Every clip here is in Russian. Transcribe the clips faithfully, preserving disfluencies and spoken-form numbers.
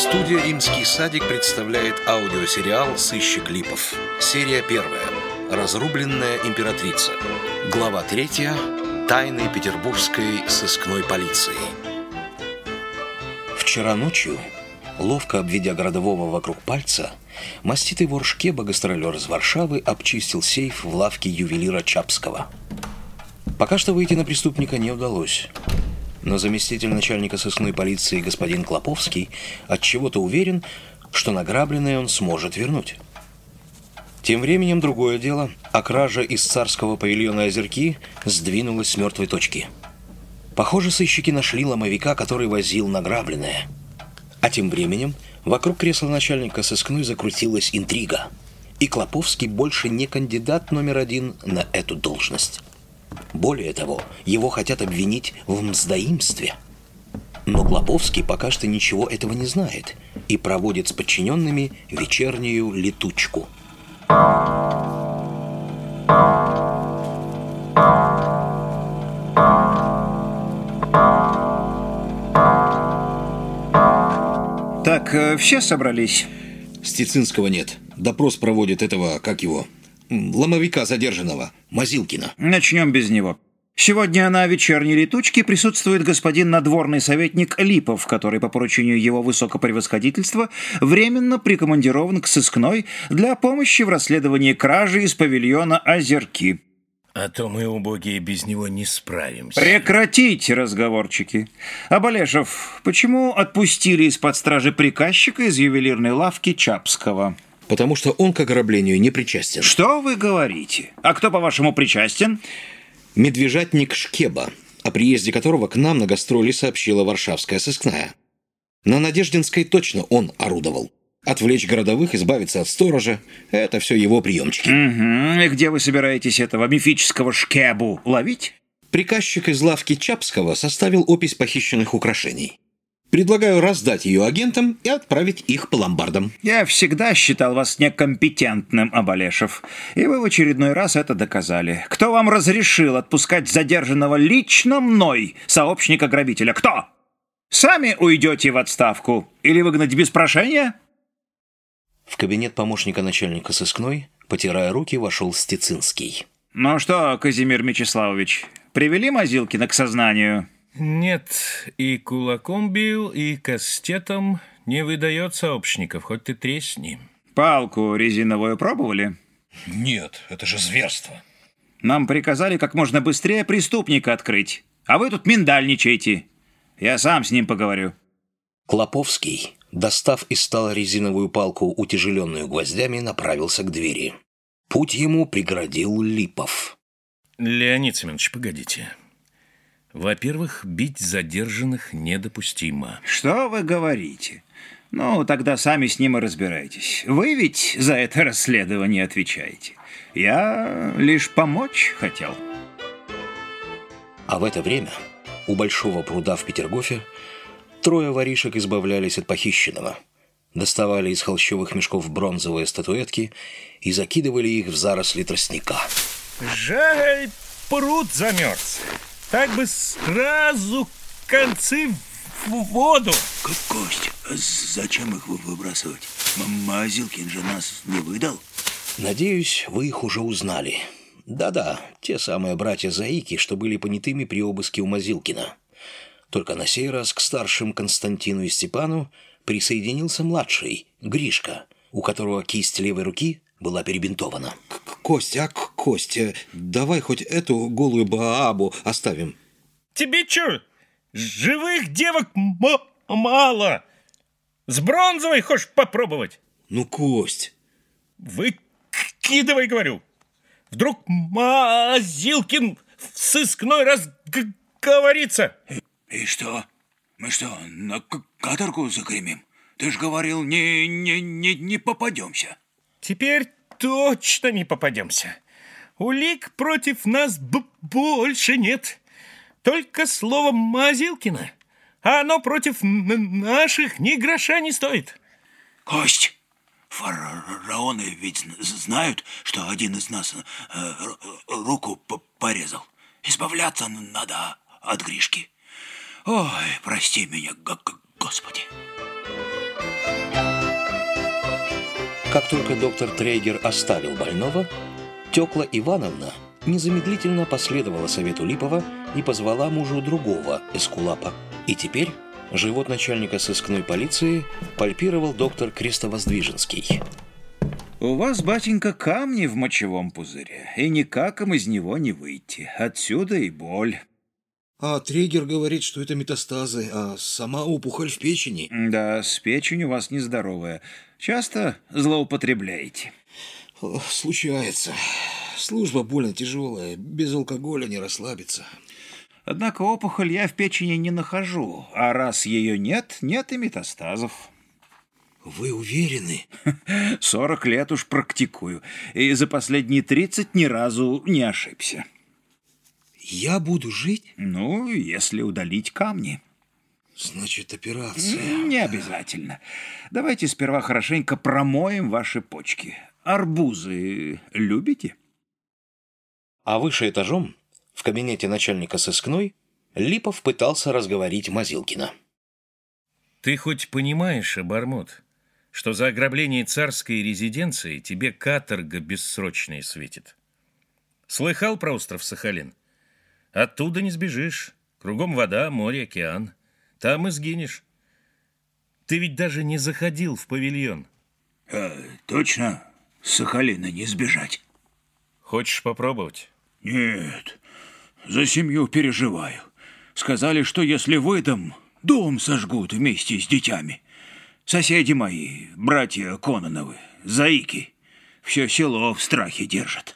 Студия «Римский садик» представляет аудиосериал «Сыщик Липов». Серия первая. Разрубленная императрица. Глава третья. Тайны петербургской сыскной полиции. Вчера ночью, ловко обведя городового вокруг пальца, маститый вор Шкеба, гастролер из Варшавы, обчистил сейф в лавке ювелира Чапского. Пока что выйти на преступника не удалось. Но заместитель начальника сыскной полиции господин Клоповский отчего-то уверен, что награбленное он сможет вернуть. Тем временем другое дело, а кража из царского павильона Озерки сдвинулась с мертвой точки. Похоже, сыщики нашли ломовика, который возил награбленное. А тем временем вокруг кресла начальника сыскной закрутилась интрига, и Клоповский больше не кандидат номер один на эту должность. Более того, его хотят обвинить в мздоимстве. Но Клоповский пока что ничего этого не знает и проводит с подчиненными вечернюю летучку. Так, все собрались? Стецинского нет. Допрос проводит этого, как его, ломовика задержанного, Мазилкина. Начнем без него. Сегодня на вечерней летучке присутствует господин надворный советник Липов, который по поручению его высокопревосходительства временно прикомандирован к сыскной для помощи в расследовании кражи из павильона Озерки. А то мы, убогие, без него не справимся. Прекратите разговорчики. Абалешев, почему отпустили из-под стражи приказчика из ювелирной лавки Чапского? Потому что он к ограблению не причастен. Что вы говорите? А кто, по-вашему, причастен? Медвежатник Шкеба, о приезде которого к нам на гастроли сообщила варшавская сыскная. На Надеждинской точно он орудовал. Отвлечь городовых, избавиться от сторожа – это все его приемчики. Угу. И где вы собираетесь этого мифического Шкебу ловить? Приказчик из лавки Чапского составил опись похищенных украшений. Предлагаю раздать ее агентам и отправить их по ломбардам. Я всегда считал вас некомпетентным, Абалешев. И вы в очередной раз это доказали. Кто вам разрешил отпускать задержанного лично мной, сообщника-грабителя? Кто? Сами уйдете в отставку? Или выгнать без прошения? В кабинет помощника начальника сыскной, потирая руки, вошел Стецинский. Ну что, Казимир Мечиславович, привели Мазилкина к сознанию? Нет, и кулаком бил, и кастетом не выдает сообщников, хоть ты тресни. Палку резиновую пробовали? Нет, это же зверство. Нам приказали как можно быстрее преступника открыть, а вы тут миндальничаете. Я сам с ним поговорю. Клоповский, достав из стола резиновую палку, утяжеленную гвоздями, направился к двери. Путь ему преградил Липов. Леонид Семенович, погодите. Во-первых, бить задержанных недопустимо. Что вы говорите? Ну, тогда сами с ним и разбирайтесь. Вы ведь за это расследование отвечаете. Я лишь помочь хотел. А в это время у большого пруда в Петергофе трое воришек избавлялись от похищенного. Доставали из холщовых мешков бронзовые статуэтки и закидывали их в заросли тростника. Жаль, пруд замерз. Так бы сразу концы в воду. Кость, а зачем их выбрасывать? Мазилкин же нас не выдал. Надеюсь, вы их уже узнали. Да-да, те самые братья-заики, что были понятыми при обыске у Мазилкина. Только на сей раз к старшим Константину и Степану присоединился младший, Гришка, у которого кисть левой руки была перебинтована. Костя, а Костя, давай хоть эту голую баабу оставим. Тебе чё, живых девок мало? С бронзовой хочешь попробовать? Ну, Кость. Выкидывай, говорю. Вдруг Мазилкин в сыскной разговорится. И что? Мы что, на каторгу загремим? Ты ж говорил, не, не, не, не попадемся. Теперь точно не попадемся. Улик против нас б- больше нет. Только слово Мазилкина, а оно против н- наших ни гроша не стоит. Кость, фараоны ведь знают, что один из нас э, руку порезал. Избавляться надо от Гришки. Ой, прости меня, Господи. Как только доктор Трейгер оставил больного, Тёкла Ивановна незамедлительно последовала совету Липова и позвала мужу другого эскулапа. И теперь живот начальника сыскной полиции пальпировал доктор Крестовоздвиженский. У вас, батенька, камни в мочевом пузыре, и никак им из него не выйти. Отсюда и боль. А Трейгер говорит, что это метастазы, а сама опухоль в печени. Да, с печенью у вас нездоровая. Часто злоупотребляете? Случается. Служба больно тяжелая, без алкоголя не расслабиться. Однако опухоль я в печени не нахожу, а раз ее нет, нет и метастазов. Вы уверены? Сорок лет уж практикую, и за последние тридцать ни разу не ошибся. Я буду жить? Ну, если удалить камни. Значит, операция. Не обязательно. Давайте сперва хорошенько промоем ваши почки. Арбузы любите? А выше этажом, в кабинете начальника сыскной, Липов пытался разговорить Мазилкина. Ты хоть понимаешь, обормот, что за ограбление царской резиденции тебе каторга бессрочная светит? Слыхал про остров Сахалин? Оттуда не сбежишь. Кругом вода, море, океан. Там и сгинешь. Ты ведь даже не заходил в павильон. А, точно с Сахалина не сбежать? Хочешь попробовать? Нет, за семью переживаю. Сказали, что если выдам, дом сожгут вместе с детьми. Соседи мои, братья Кононовы, заики, все село в страхе держат.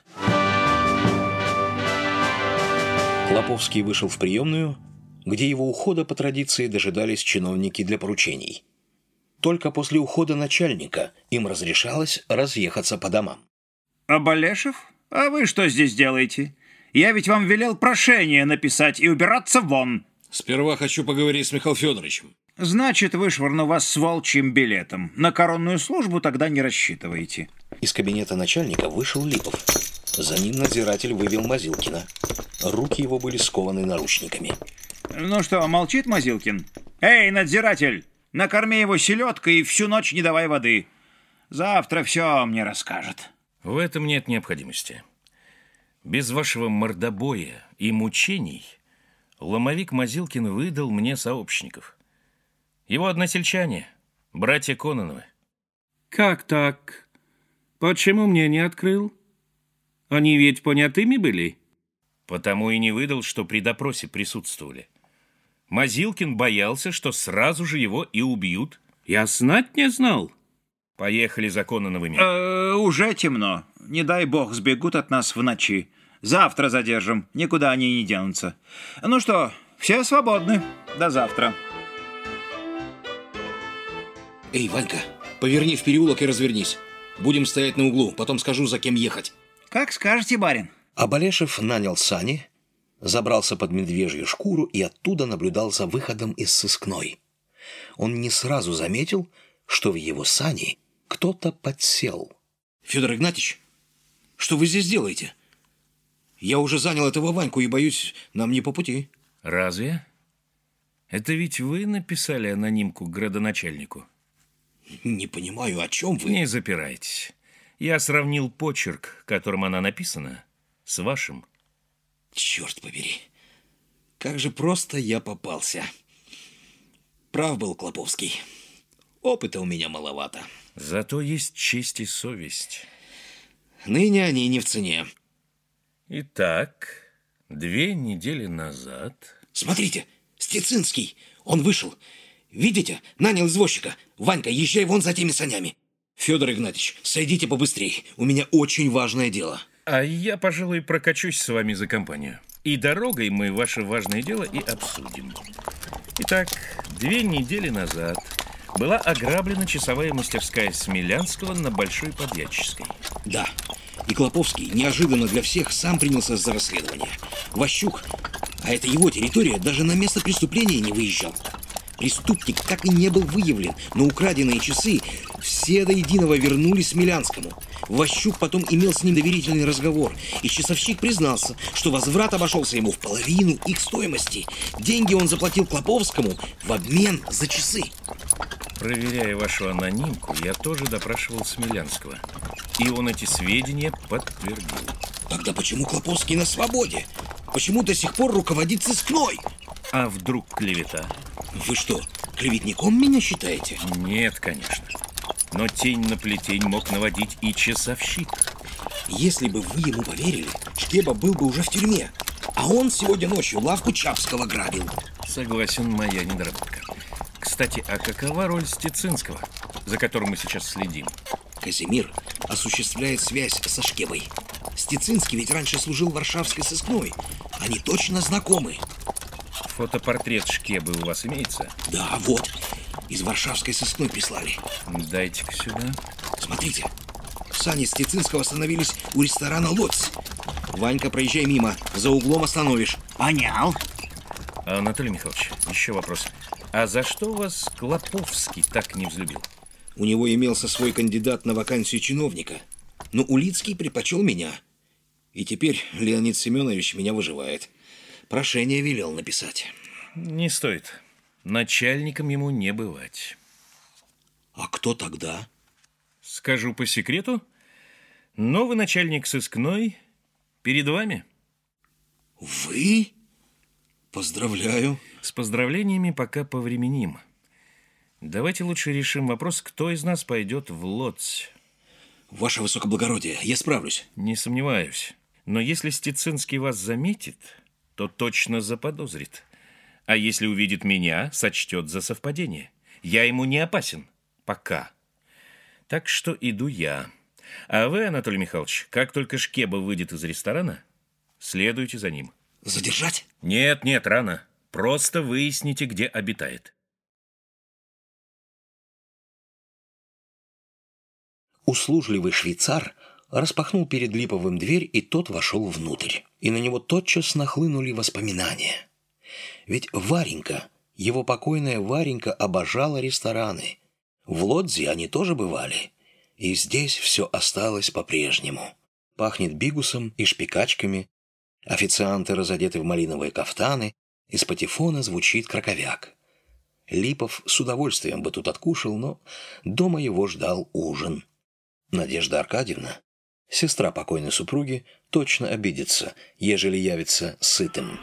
Клоповский вышел в приемную, где его ухода по традиции дожидались чиновники для поручений. Только после ухода начальника им разрешалось разъехаться по домам. Абалешев? А вы что здесь делаете? Я ведь вам велел прошение написать и убираться вон. Сперва хочу поговорить с Михаилом Федоровичем. Значит, вышвырну вас с волчьим билетом. На коронную службу тогда не рассчитывайте. Из кабинета начальника вышел Липов. За ним надзиратель вывел Мазилкина. Руки его были скованы наручниками. Ну что, молчит Мазилкин? Эй, надзиратель, накорми его селедкой и всю ночь не давай воды. Завтра все мне расскажет. В этом нет необходимости. Без вашего мордобоя и мучений ломовик Мазилкин выдал мне сообщников. Его односельчане, братья Кононовы. Как так? Почему мне не открыл? Они ведь понятыми были? Потому и не выдал, что при допросе присутствовали. Мазилкин боялся, что сразу же его и убьют. Я знать не знал. Поехали за Кононовыми. Э, уже темно. Не дай бог сбегут от нас в ночи. Завтра задержим. Никуда они не денутся. Ну что, все свободны. До завтра. Эй, Ванька, поверни в переулок и развернись. Будем стоять на углу, потом скажу, за кем ехать. Как скажете, барин. Абалешев нанял сани, забрался под медвежью шкуру и оттуда наблюдал за выходом из сыскной. Он не сразу заметил, что в его сани кто-то подсел. Федор Игнатьевич, что вы здесь делаете? Я уже занял этого Ваньку и, боюсь, нам не по пути. Разве? Это ведь вы написали анонимку градоначальнику? Не понимаю, о чем вы? Не запирайтесь. Я сравнил почерк, которым она написана, с вашим. Черт побери. Как же просто я попался. Прав был Клоповский. Опыта у меня маловато. Зато есть честь и совесть. Ныне они не в цене. Итак, две недели назад... Смотрите, Стецинский, он вышел. Видите, нанял извозчика. Ванька, езжай вон за теми санями. Федор Игнатьевич, сойдите побыстрее. У меня очень важное дело. А я, пожалуй, прокачусь с вами за компанию. И дорогой мы ваше важное дело и обсудим. Итак, две недели назад была ограблена часовая мастерская Смелянского на Большой Подьяческой. Да, и Клоповский неожиданно для всех сам принялся за расследование. Ващук, а это его территория, даже на место преступления не выезжал. Преступник так и не был выявлен, но украденные часы все до единого вернулись Смелянскому. Ващук потом имел с ним доверительный разговор, и часовщик признался, что возврат обошелся ему в половину их стоимости. Деньги он заплатил Клоповскому в обмен за часы. Проверяя вашу анонимку, я тоже допрашивал Смелянского. И он эти сведения подтвердил. Тогда почему Клоповский на свободе? Почему до сих пор руководит сыскной? А вдруг клевета? Вы что, клеветником меня считаете? Нет, конечно. Но тень на плетень мог наводить и часовщик. Если бы вы ему поверили, Шкеба был бы уже в тюрьме. А он сегодня ночью лавку Чапского грабил. Согласен, моя недоработка. Кстати, а какова роль Стецинского, за которым мы сейчас следим? Казимир осуществляет связь со Шкебой. Стецинский ведь раньше служил в Варшавской сыскной. Они точно знакомы. Фотопортрет Шкебы у вас имеется? Да, вот. Из Варшавской сыскной прислали. Дайте-ка сюда. Смотрите. Сани Стецинского остановились у ресторана «Лотс». Ванька, проезжай мимо. За углом остановишь. Понял. Анатолий Михайлович, еще вопрос. А за что вас Клоповский так не взлюбил? У него имелся свой кандидат на вакансию чиновника. Но Улицкий предпочел меня. И теперь Леонид Семенович меня выживает. Прошение велел написать. Не стоит. Начальником ему не бывать. А кто тогда? Скажу по секрету, новый начальник сыскной перед вами. Вы? Поздравляю. С поздравлениями пока повременим. Давайте лучше решим вопрос, кто из нас пойдет в Лодзь. Ваше высокоблагородие, я справлюсь. Не сомневаюсь. Но если Стецинский вас заметит, то точно заподозрит. А если увидит меня, сочтет за совпадение. Я ему не опасен. Пока. Так что иду я. А вы, Анатолий Михайлович, как только Шкеба выйдет из ресторана, следуйте за ним. Задержать? Нет, нет, рано. Просто выясните, где обитает. Услужливый швейцар распахнул перед Липовым дверь, и тот вошел внутрь. И на него тотчас нахлынули воспоминания. Ведь Варенька, его покойная Варенька, обожала рестораны. В Лодзе они тоже бывали. И здесь все осталось по-прежнему. Пахнет бигусом и шпикачками. Официанты разодеты в малиновые кафтаны. Из патефона звучит краковяк. Липов с удовольствием бы тут откушал, но дома его ждал ужин. Надежда Аркадьевна, сестра покойной супруги, точно обидится, ежели явится сытым.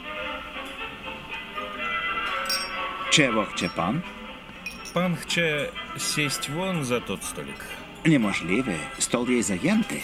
Чего chce pan? Пан chce сесть вон за тот столик. Niemożliwe. Stol jest zajęty.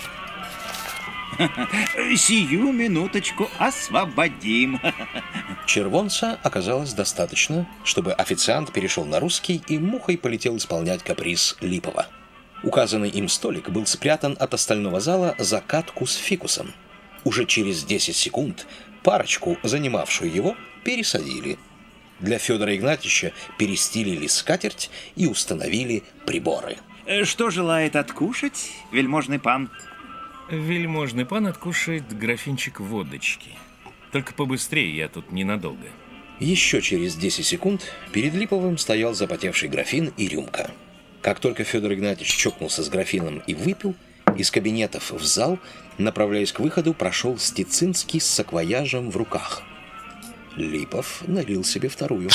Сию минуточку освободим. Червонца оказалось достаточно, чтобы официант перешел на русский и мухой полетел исполнять каприз Липова. Указанный им столик был спрятан от остального зала за катку с фикусом. Уже через десять секунд парочку, занимавшую его, пересадили. Для Федора Игнатьевича перестилили скатерть и установили приборы. Что желает откушать, вельможный пан? Вельможный пан откушает графинчик водочки. Только побыстрее, я тут ненадолго. Еще через десять секунд перед Липовым стоял запотевший графин и рюмка. Как только Федор Игнатьевич чокнулся с графином и выпил, из кабинетов в зал, направляясь к выходу, прошел Стецинский с саквояжем в руках. Липов налил себе вторую.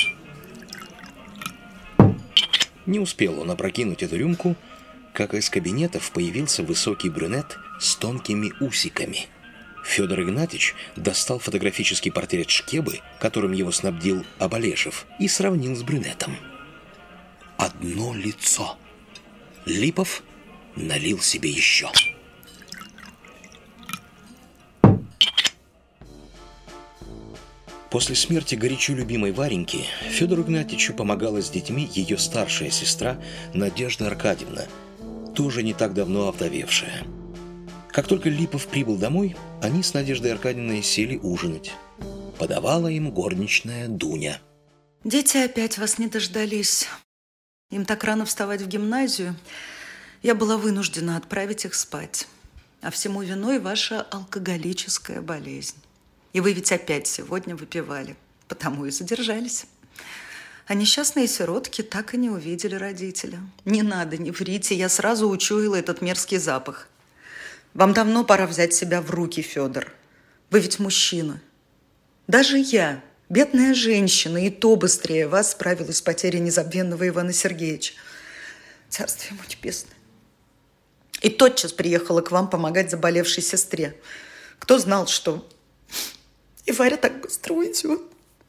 Не успел он опрокинуть эту рюмку, как из кабинетов появился высокий брюнет с тонкими усиками. Федор Игнатьевич достал фотографический портрет Шкебы, которым его снабдил Абалешев, и сравнил с брюнетом. Одно лицо. Липов налил себе еще. После смерти горячо любимой Вареньки Федору Игнатьевичу помогала с детьми ее старшая сестра Надежда Аркадьевна, тоже не так давно овдовевшая. Как только Липов прибыл домой, они с Надеждой Аркадьевной сели ужинать. Подавала им горничная Дуня. Дети опять вас не дождались. Им так рано вставать в гимназию. Я была вынуждена отправить их спать. А всему виной ваша алкоголическая болезнь. И вы ведь опять сегодня выпивали, потому и задержались. А несчастные сиротки так и не увидели родителя. Не надо, не врите, я сразу учуяла этот мерзкий запах. Вам давно пора взять себя в руки, Федор. Вы ведь мужчина. Даже я Бедная женщина и то быстрее вас справилась с потерей незабвенного Ивана Сергеевича. Царствие ему небесное. И тотчас приехала к вам помогать заболевшей сестре. Кто знал, что и Варя так быстро уйдет.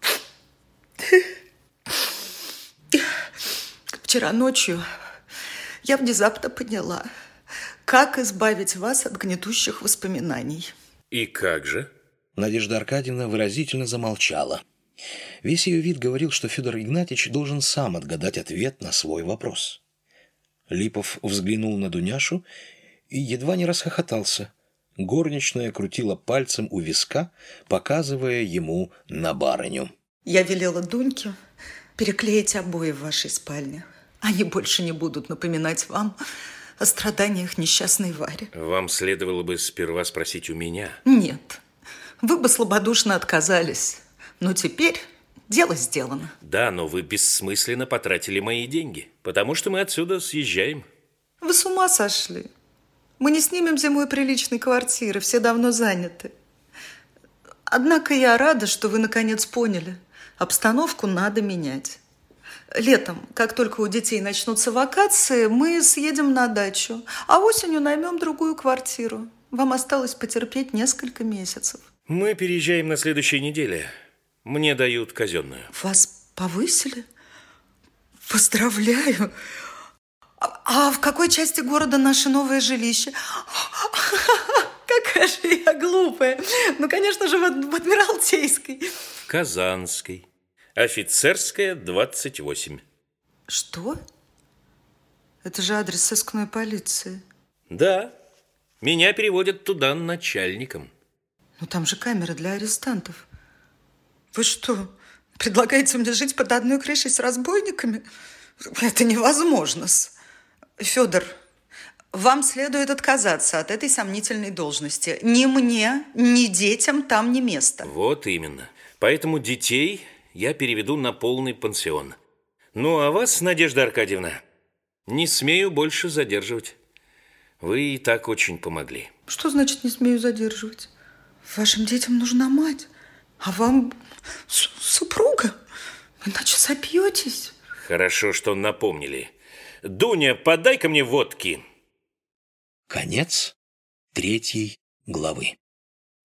Вчера ночью я внезапно поняла, как избавить вас от гнетущих воспоминаний. И как же? Надежда Аркадьевна выразительно замолчала. Весь ее вид говорил, что Федор Игнатьевич должен сам отгадать ответ на свой вопрос. Липов взглянул на Дуняшу и едва не расхохотался. Горничная крутила пальцем у виска, показывая ему на барыню. Я велела Дуньке переклеить обои в вашей спальне. Они больше не будут напоминать вам о страданиях несчастной Вари. Вам следовало бы сперва спросить у меня. Нет, вы бы слабодушно отказались. Но теперь дело сделано. Да, но вы бессмысленно потратили мои деньги, потому что мы отсюда съезжаем. Вы с ума сошли? Мы не снимем зимой приличной квартиры, все давно заняты. Однако я рада, что вы наконец поняли. Обстановку надо менять. Летом, как только у детей начнутся вакации, мы съедем на дачу, а осенью наймем другую квартиру. Вам осталось потерпеть несколько месяцев. Мы переезжаем на следующей неделе. Мне дают казенную. Вас повысили? Поздравляю. А, а в какой части города наше новое жилище? Какая же я глупая. Ну, конечно же, в Адмиралтейской. Казанской. Офицерская, двадцать восемь. Что? Это же адрес сыскной полиции. Да. Меня переводят туда начальником. Ну, там же камеры для арестантов. Вы что, предлагаете мне жить под одной крышей с разбойниками? Это невозможно. Федор, вам следует отказаться от этой сомнительной должности. Ни мне, ни детям там не место. Вот именно. Поэтому детей я переведу на полный пансион. Ну, а вас, Надежда Аркадьевна, не смею больше задерживать. Вы и так очень помогли. Что значит не смею задерживать? Вашим детям нужна мать, а вам супруга. Иначе сопьетесь. Хорошо, что напомнили. Дуня, подай-ка мне водки. Конец третьей главы.